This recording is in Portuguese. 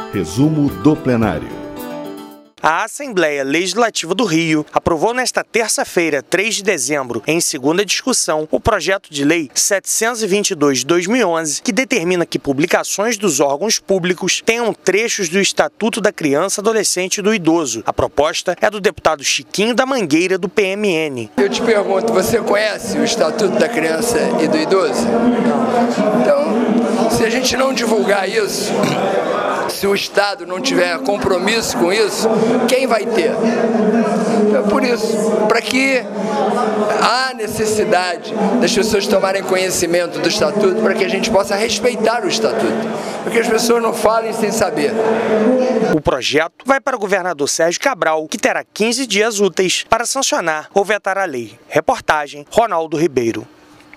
Resumo do plenário. A Assembleia Legislativa do Rio aprovou nesta terça-feira, 3 de dezembro, em segunda discussão, o projeto de lei 722 de 2011, que determina que publicações dos órgãos públicos tenham trechos do Estatuto da Criança, Adolescente e do Idoso. A proposta é do deputado Chiquinho da Mangueira, do PMN. Eu te pergunto, você conhece o Estatuto da Criança e do Idoso? Não. Então, se a gente não divulgar isso, se o Estado não tiver compromisso com isso, quem vai ter? Então, por isso, para que há necessidade das pessoas tomarem conhecimento do Estatuto, para que a gente possa respeitar o Estatuto, para que as pessoas não falem sem saber. O projeto vai para o governador Sérgio Cabral, que terá 15 dias úteis para sancionar ou vetar a lei. Reportagem, Ronaldo Ribeiro.